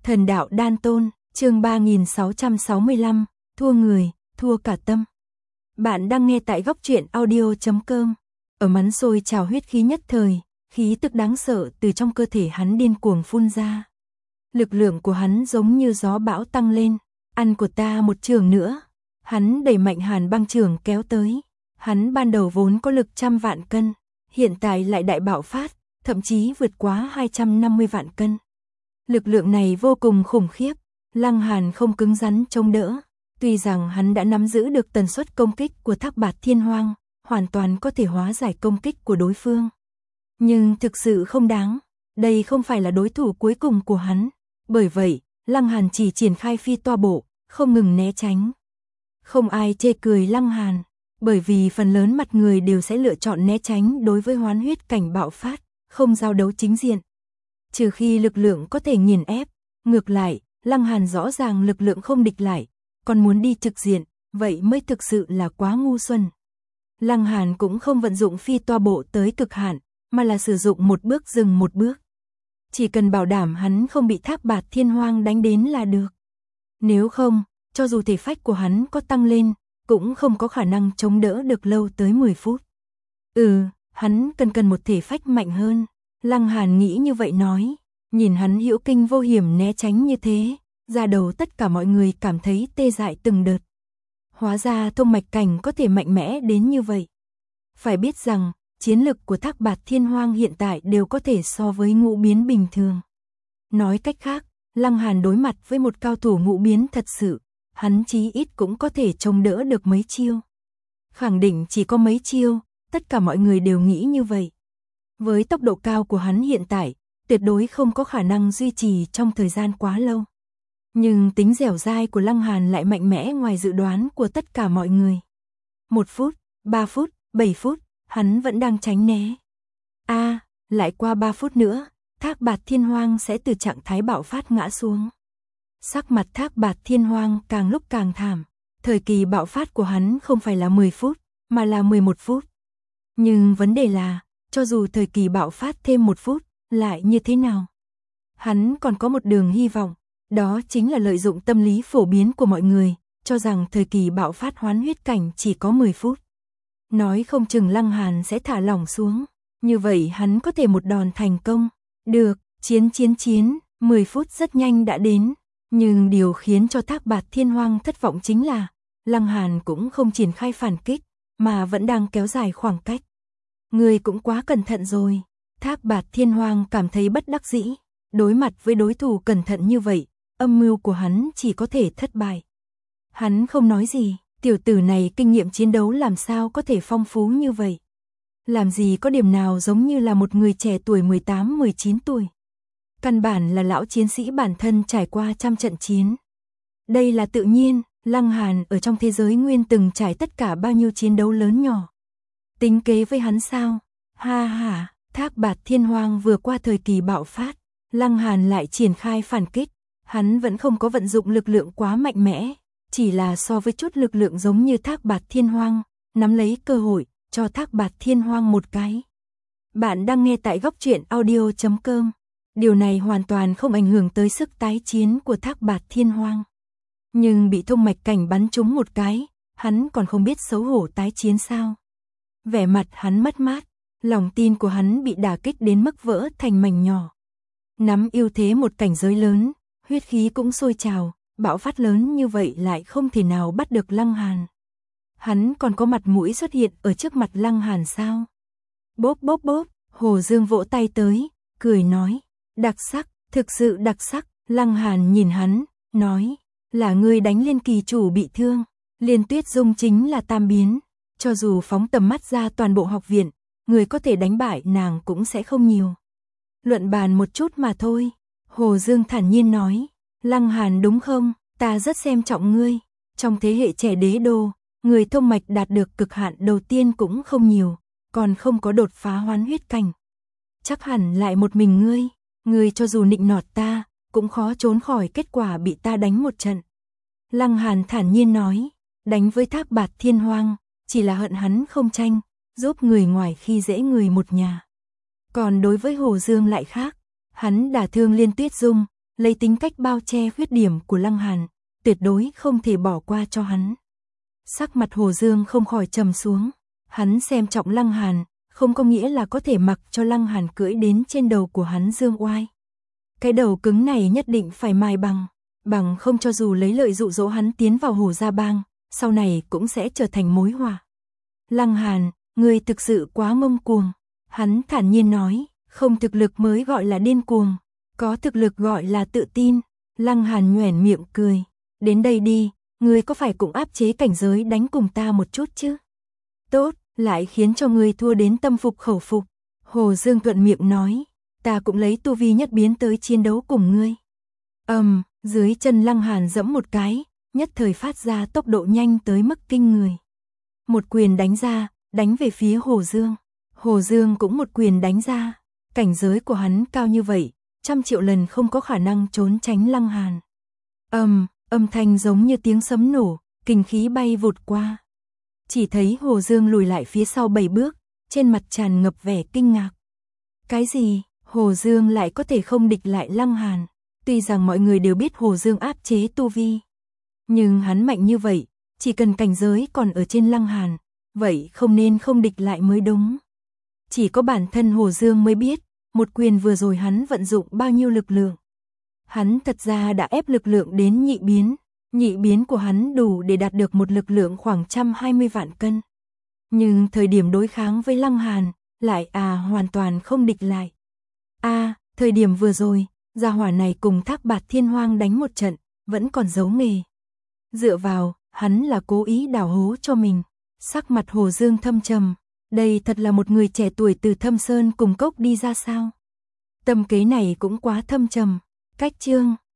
Thần đạo đan tôn, chương 3665, thua người, thua cả tâm. Bạn đang nghe tại góc truyện audio.com. Ở mắn sôi trào huyết khí nhất thời, khí tức đáng sợ từ trong cơ thể hắn điên cuồng phun ra. Lực lượng của hắn giống như gió bão tăng lên, ăn của ta một trường nữa. Hắn đẩy mạnh Hàn Băng trường kéo tới. Hắn ban đầu vốn có lực 100 vạn cân, hiện tại lại đại bạo phát, thậm chí vượt quá 250 vạn cân. Lực lượng này vô cùng khủng khiếp, Lăng Hàn không cứng rắn chống đỡ. Tuy rằng hắn đã nắm giữ được tần suất công kích của Thác Bạt Thiên Hoang, hoàn toàn có thể hóa giải công kích của đối phương. Nhưng thực sự không đáng, đây không phải là đối thủ cuối cùng của hắn. Bởi vậy, Lăng Hàn chỉ triển khai phi toa bộ, không ngừng né tránh. Không ai chê cười Lăng Hàn, bởi vì phần lớn mặt người đều sẽ lựa chọn né tránh đối với hoán huyết cảnh bạo phát, không giao đấu chính diện. Trừ khi lực lượng có thể nghiền ép, ngược lại, Lăng Hàn rõ ràng lực lượng không địch lại, còn muốn đi trực diện, vậy mới thực sự là quá ngu xuẩn. Lăng Hàn cũng không vận dụng phi toa bộ tới cực hạn, mà là sử dụng một bước dừng một bước. Chỉ cần bảo đảm hắn không bị Thác Bạt Thiên Hoang đánh đến là được. Nếu không, cho dù thể phách của hắn có tăng lên, cũng không có khả năng chống đỡ được lâu tới 10 phút. Hắn cần một thể phách mạnh hơn. Lăng Hàn nghĩ như vậy nói, nhìn hắn hữu kinh vô hiểm né tránh như thế, ra đầu tất cả mọi người cảm thấy tê dại từng đợt. Hóa ra thông mạch cảnh có thể mạnh mẽ đến như vậy. Phải biết rằng, chiến lực của Thác Bạt Thiên Hoang hiện tại đều có thể so với ngũ biến bình thường. Nói cách khác, Lăng Hàn đối mặt với một cao thủ ngũ biến thật sự, hắn chí ít cũng có thể chống đỡ được mấy chiêu. Khẳng định chỉ có mấy chiêu, tất cả mọi người đều nghĩ như vậy. Với tốc độ cao của hắn hiện tại, tuyệt đối không có khả năng duy trì trong thời gian quá lâu. Nhưng tính dẻo dai của Lăng Hàn lại mạnh mẽ ngoài dự đoán của tất cả mọi người. 1 phút, 3 phút, 7 phút, hắn vẫn đang tránh né. Lại qua 3 phút nữa, Thác Bạt Thiên Hoang sẽ từ trạng thái bạo phát ngã xuống. Sắc mặt Thác Bạt Thiên Hoang càng lúc càng thảm. Thời kỳ bạo phát của hắn không phải là 10 phút, mà là 11 phút. Nhưng vấn đề là, cho dù thời kỳ bạo phát thêm 1 phút, lại như thế nào? Hắn còn có một đường hy vọng, đó chính là lợi dụng tâm lý phổ biến của mọi người, cho rằng thời kỳ bạo phát hoán huyết cảnh chỉ có 10 phút. Nói không chừng Lăng Hàn sẽ thả lỏng xuống, như vậy hắn có thể một đòn thành công. Được, chiến, 10 phút rất nhanh đã đến, nhưng điều khiến cho Thác Bạt Thiên Hoang thất vọng chính là, Lăng Hàn cũng không triển khai phản kích, mà vẫn đang kéo dài khoảng cách. Người cũng quá cẩn thận rồi. Thác Bạt Thiên Hoang cảm thấy bất đắc dĩ, đối mặt với đối thủ cẩn thận như vậy, âm mưu của hắn chỉ có thể thất bại. Hắn không nói gì, tiểu tử này kinh nghiệm chiến đấu làm sao có thể phong phú như vậy. Làm gì có điểm nào giống như là một người trẻ tuổi 18-19 tuổi. Căn bản là lão chiến sĩ bản thân trải qua trăm trận chiến. Đây là tự nhiên, Lăng Hàn ở trong thế giới nguyên từng trải tất cả bao nhiêu chiến đấu lớn nhỏ. Tính kế với hắn sao? Thác Bạt Thiên Hoang vừa qua thời kỳ bạo phát, Lăng Hàn lại triển khai phản kích. Hắn vẫn không có vận dụng lực lượng quá mạnh mẽ, chỉ là so với chút lực lượng giống như Thác Bạt Thiên Hoang, nắm lấy cơ hội, cho Thác Bạt Thiên Hoang một cái. Bạn đang nghe tại góc truyện audio.com. Điều này hoàn toàn không ảnh hưởng tới sức tái chiến của Thác Bạt Thiên Hoang. Nhưng bị thông mạch cảnh bắn trúng một cái, hắn còn không biết xấu hổ tái chiến sao. Vẻ mặt hắn mất mát, lòng tin của hắn bị đả kích đến mức vỡ thành mảnh nhỏ. Nắm ưu thế một cảnh giới lớn, huyết khí cũng sôi trào, bạo phát lớn như vậy lại không thể nào bắt được Lăng Hàn. Hắn còn có mặt mũi xuất hiện ở trước mặt Lăng Hàn sao? Bốp, Hồ Dương vỗ tay tới, cười nói, đặc sắc, thực sự đặc sắc. Lăng Hàn nhìn hắn, nói, là ngươi đánh Liên Kỳ chủ bị thương, Liên Tuyết Dung chính là tam biến, cho dù phóng tầm mắt ra toàn bộ học viện, người có thể đánh bại nàng cũng sẽ không nhiều. Luận bàn một chút mà thôi. Hồ Dương thản nhiên nói, Lăng Hàn đúng không, ta rất xem trọng ngươi. Trong thế hệ trẻ đế đô, người thông mạch đạt được cực hạn đầu tiên cũng không nhiều, còn không có đột phá hoán huyết cảnh. Chắc hẳn lại một mình ngươi cho dù nịnh nọt ta, cũng khó trốn khỏi kết quả bị ta đánh một trận. Lăng Hàn thản nhiên nói, đánh với Thác Bạt Thiên Hoang, chỉ là hận hắn không tranh, giúp người ngoài khi dễ người một nhà. Còn đối với Hồ Dương lại khác, hắn đả thương Liên Tuyết Dung, lấy tính cách bao che khuyết điểm của Lăng Hàn, tuyệt đối không thể bỏ qua cho hắn. Sắc mặt Hồ Dương không khỏi trầm xuống, hắn xem trọng Lăng Hàn, không có nghĩa là có thể mặc cho Lăng Hàn cưỡi đến trên đầu của hắn dương oai. Cái đầu cứng này nhất định phải mài bằng không cho dù lấy lợi dụ dỗ hắn tiến vào Hồ gia bang, sau này cũng sẽ trở thành mối họa. Lăng Hàn, ngươi thực sự quá ngông cuồng, hắn thản nhiên nói, không thực lực mới gọi là điên cuồng, có thực lực gọi là tự tin. Lăng Hàn nhoẻn miệng cười, đến đây đi, ngươi có phải cũng áp chế cảnh giới đánh cùng ta một chút chứ? Tốt, lại khiến cho ngươi thua đến tâm phục khẩu phục. Hồ Dương thuận miệng nói, ta cũng lấy tu vi nhất biến tới chiến đấu cùng ngươi. Dưới chân Lăng Hàn giẫm một cái, nhất thời phát ra tốc độ nhanh tới mức kinh người. Một quyền đánh ra, đánh về phía Hồ Dương. Hồ Dương cũng một quyền đánh ra, cảnh giới của hắn cao như vậy, 100 triệu lần không có khả năng trốn tránh Lăng Hàn. Âm thanh giống như tiếng sấm nổ, kinh khí bay vụt qua. Chỉ thấy Hồ Dương lùi lại phía sau 7 bước, trên mặt tràn ngập vẻ kinh ngạc. Cái gì, Hồ Dương lại có thể không địch lại Lăng Hàn? Tuy rằng mọi người đều biết Hồ Dương áp chế tu vi, nhưng hắn mạnh như vậy, chỉ cần cảnh giới còn ở trên Lăng Hàn, vậy không nên không địch lại mới đúng. Chỉ có bản thân Hồ Dương mới biết, một quyền vừa rồi hắn vận dụng bao nhiêu lực lượng. Hắn thật ra đã ép lực lượng đến nhị biến của hắn đủ để đạt được một lực lượng khoảng 120 vạn cân. Nhưng thời điểm đối kháng với Lăng Hàn, lại hoàn toàn không địch lại. Thời điểm vừa rồi, gia hỏa này cùng Thác Bạt Thiên Hoang đánh một trận, vẫn còn giấu nghề. Dựa vào, hắn là cố ý đào hố cho mình. Sắc mặt Hồ Dương thâm trầm, đây thật là một người trẻ tuổi từ Thâm Sơn cùng cốc đi ra sao? Tâm kế này cũng quá thâm trầm. Cách chương